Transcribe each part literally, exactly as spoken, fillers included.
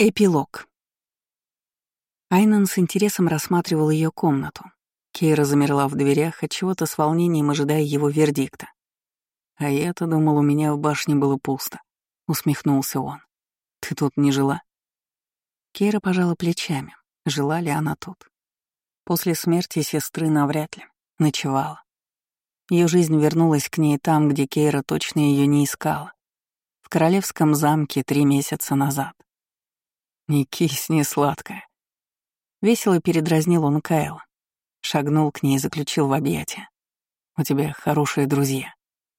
Эпилог. Айнан с интересом рассматривал ее комнату. Кейра замерла в дверях, отчего-то с волнением ожидая его вердикта. «А я-то думал, у меня в башне было пусто», — усмехнулся он. «Ты тут не жила?» Кейра пожала плечами. Жила ли она тут? После смерти сестры навряд ли. Ночевала. Ее жизнь вернулась к ней там, где Кейра точно ее не искала. В королевском замке три месяца назад. «Не кисни, сладкая». Весело передразнил он Кайла. Шагнул к ней и заключил в объятия. «У тебя хорошие друзья».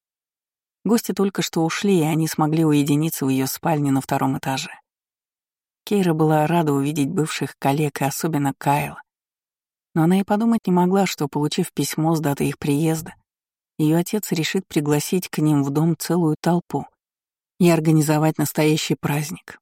Гости только что ушли, и они смогли уединиться в ее спальне на втором этаже. Кейра была рада увидеть бывших коллег, и особенно Кайла. Но она и подумать не могла, что, получив письмо с датой их приезда, ее отец решит пригласить к ним в дом целую толпу и организовать настоящий праздник.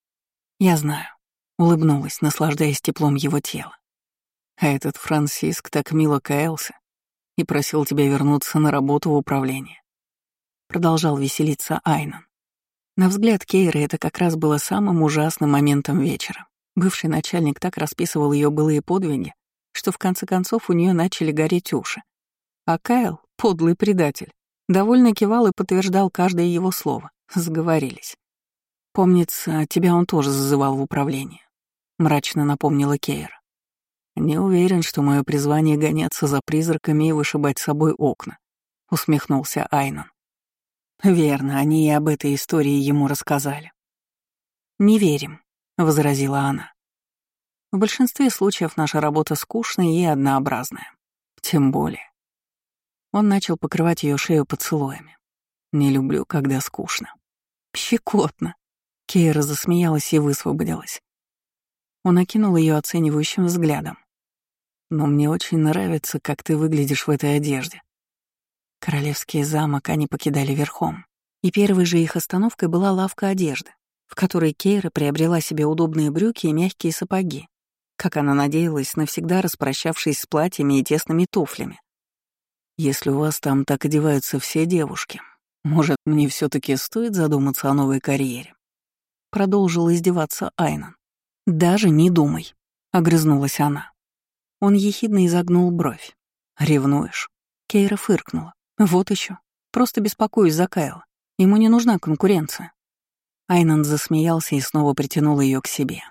«Я знаю», — улыбнулась, наслаждаясь теплом его тела. «А этот Франсиск так мило каялся и просил тебя вернуться на работу в управление». Продолжал веселиться Айнан. На взгляд Кейры это как раз было самым ужасным моментом вечера. Бывший начальник так расписывал ее былые подвиги, что в конце концов у нее начали гореть уши. А Кайл, подлый предатель, довольно кивал и подтверждал каждое его слово. Сговорились. «Помнится, тебя он тоже зазывал в управление», — мрачно напомнила Кейра. «Не уверен, что мое призвание гоняться за призраками и вышибать с собой окна», — усмехнулся Айнан. «Верно, они и об этой истории ему рассказали». «Не верим», — возразила она. «В большинстве случаев наша работа скучная и однообразная. Тем более». Он начал покрывать ее шею поцелуями. «Не люблю, когда скучно». «Щекотно». Кейра засмеялась и высвободилась. Он окинул ее оценивающим взглядом. «Но мне очень нравится, как ты выглядишь в этой одежде». Королевский замок они покидали верхом, и первой же их остановкой была лавка одежды, в которой Кейра приобрела себе удобные брюки и мягкие сапоги, как она надеялась, навсегда распрощавшись с платьями и тесными туфлями. «Если у вас там так одеваются все девушки, может, мне все таки стоит задуматься о новой карьере?» Продолжил издеваться Айнан. «Даже не думай», — огрызнулась она. Он ехидно изогнул бровь. «Ревнуешь?» Кейра фыркнула. «Вот еще. Просто беспокоюсь за Кайла. Ему не нужна конкуренция». Айнан засмеялся и снова притянул ее к себе.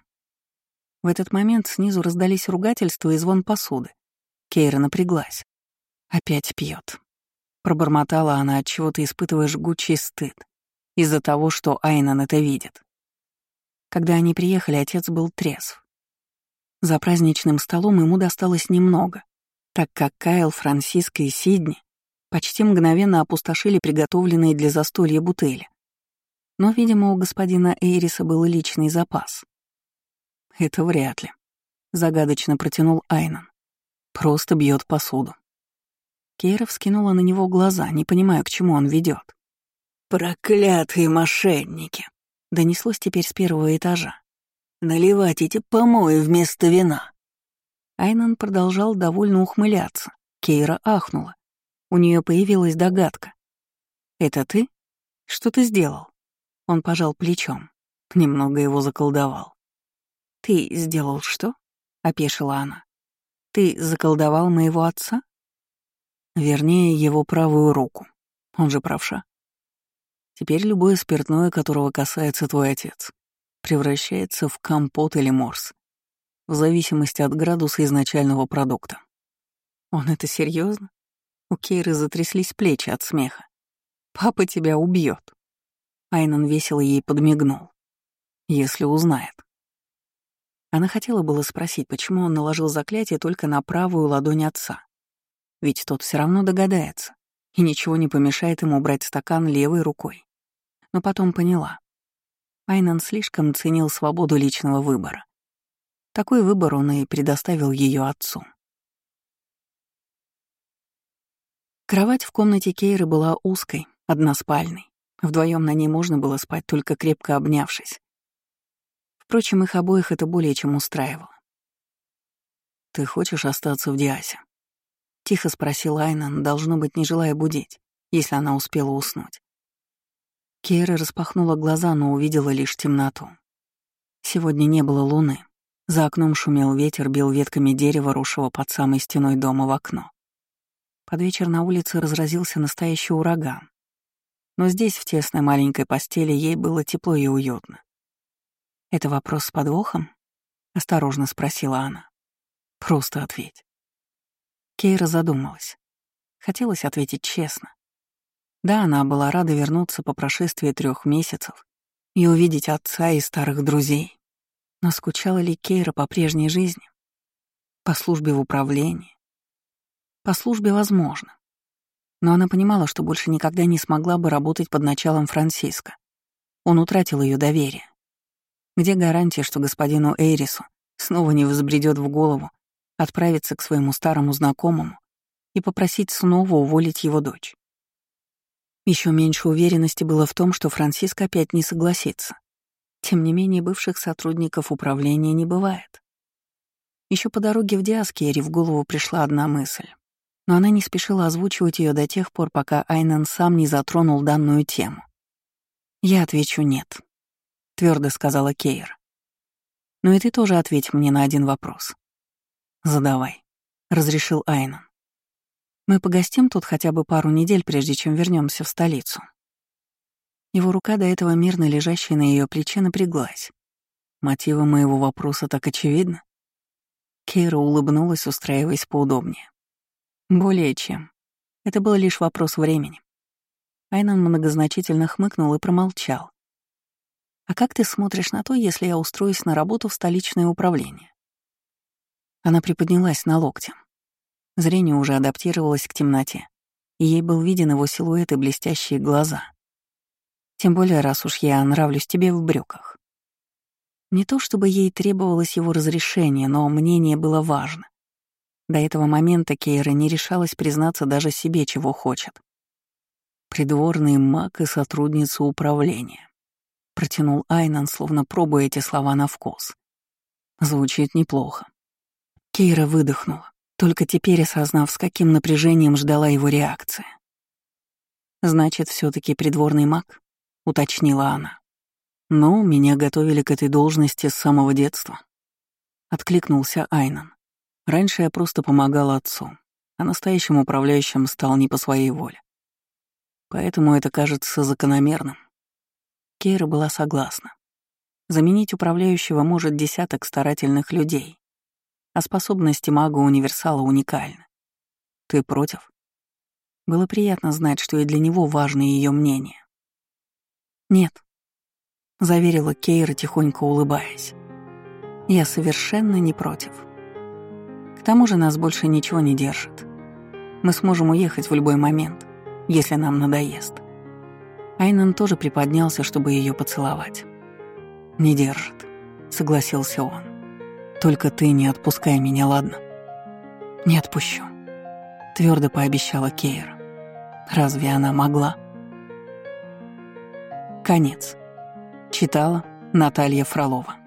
В этот момент снизу раздались ругательства и звон посуды. Кейра напряглась. «Опять пьет», — пробормотала она, отчего-то испытывая жгучий стыд из-за того, что Айнан это видит. Когда они приехали, отец был трезв. За праздничным столом ему досталось немного, так как Кайл, Франсиско и Сидни почти мгновенно опустошили приготовленные для застолья бутыли. Но, видимо, у господина Эйриса был личный запас. «Это вряд ли», — загадочно протянул Айнан. «Просто бьет посуду». Кейра вскинула на него глаза, не понимая, к чему он ведет. «Проклятые мошенники!» — донеслось теперь с первого этажа. «Наливать эти помои вместо вина!» Айнан продолжал довольно ухмыляться. Кейра ахнула. У нее появилась догадка. «Это ты? Что ты сделал?» Он пожал плечом. Немного его заколдовал. «Ты сделал что?» — опешила она. «Ты заколдовал моего отца?» «Вернее, его правую руку. Он же правша. Теперь любое спиртное, которого касается твой отец, превращается в компот или морс, в зависимости от градуса изначального продукта». «Он это серьезно? У Кейры затряслись плечи от смеха. «Папа тебя убьет. Айнан весело ей подмигнул. «Если узнает». Она хотела было спросить, почему он наложил заклятие только на правую ладонь отца. Ведь тот все равно догадается, и ничего не помешает ему брать стакан левой рукой. Но потом поняла. Айнан слишком ценил свободу личного выбора. Такой выбор он и предоставил ее отцу. Кровать в комнате Кейры была узкой, односпальной. Вдвоем на ней можно было спать, только крепко обнявшись. Впрочем, их обоих это более чем устраивало. «Ты хочешь остаться в Диасе?» — тихо спросил Айнан, должно быть, не желая будить, если она успела уснуть. Кейра распахнула глаза, но увидела лишь темноту. Сегодня не было луны. За окном шумел ветер, бил ветками дерева, рушего под самой стеной дома в окно. Под вечер на улице разразился настоящий ураган. Но здесь, в тесной маленькой постели, ей было тепло и уютно. «Это вопрос с подвохом?» — осторожно спросила она. «Просто ответь». Кейра задумалась. Хотелось ответить честно. Да, она была рада вернуться по прошествии трех месяцев и увидеть отца и старых друзей. Но скучала ли Кейра по прежней жизни? По службе в управлении? По службе возможно. Но она понимала, что больше никогда не смогла бы работать под началом Франсиско. Он утратил ее доверие. Где гарантия, что господину Эйрису снова не взбредет в голову отправиться к своему старому знакомому и попросить снова уволить его дочь? Еще меньше уверенности было в том, что Франсиско опять не согласится. Тем не менее, бывших сотрудников управления не бывает. Еще по дороге в Диас Кейре в голову пришла одна мысль. Но она не спешила озвучивать ее до тех пор, пока Айнан сам не затронул данную тему. «Я отвечу «нет», — твердо сказала Кейра. «Ну и ты тоже ответь мне на один вопрос». «Задавай», — разрешил Айнан. «Мы погостим тут хотя бы пару недель, прежде чем вернемся в столицу». Его рука, до этого мирно лежащая на ее плече, напряглась. Мотивы моего вопроса так очевидны. Кейра улыбнулась, устраиваясь поудобнее. Более чем. Это был лишь вопрос времени. Айнан многозначительно хмыкнул и промолчал. «А как ты смотришь на то, если я устроюсь на работу в столичное управление?» Она приподнялась на локте. Зрение уже адаптировалось к темноте, и ей был виден его силуэт и блестящие глаза. Тем более, раз уж я нравлюсь тебе в брюках. Не то чтобы ей требовалось его разрешение, но мнение было важно. До этого момента Кейра не решалась признаться даже себе, чего хочет. «Придворный маг и сотрудница управления», — протянул Айнан, словно пробуя эти слова на вкус. Звучит неплохо. Кейра выдохнула, только теперь осознав, с каким напряжением ждала его реакция. «Значит, все таки придворный маг?» — уточнила она. «Ну, меня готовили к этой должности с самого детства», — откликнулся Айнан. «Раньше я просто помогал отцу, а настоящим управляющим стал не по своей воле. Поэтому это кажется закономерным». Кейра была согласна. Заменить управляющего может десяток старательных людей, а способности мага-универсала уникальны. Ты против? Было приятно знать, что и для него важно ее мнение. «Нет», — заверила Кейра, тихонько улыбаясь. «Я совершенно не против. К тому же нас больше ничего не держит. Мы сможем уехать в любой момент, если нам надоест». Айнан тоже приподнялся, чтобы ее поцеловать. «Не держит», — согласился он. «Только ты не отпускай меня, ладно?» «Не отпущу», — твердо пообещала Кейра. Разве она могла? Конец. Читала Наталья Фролова.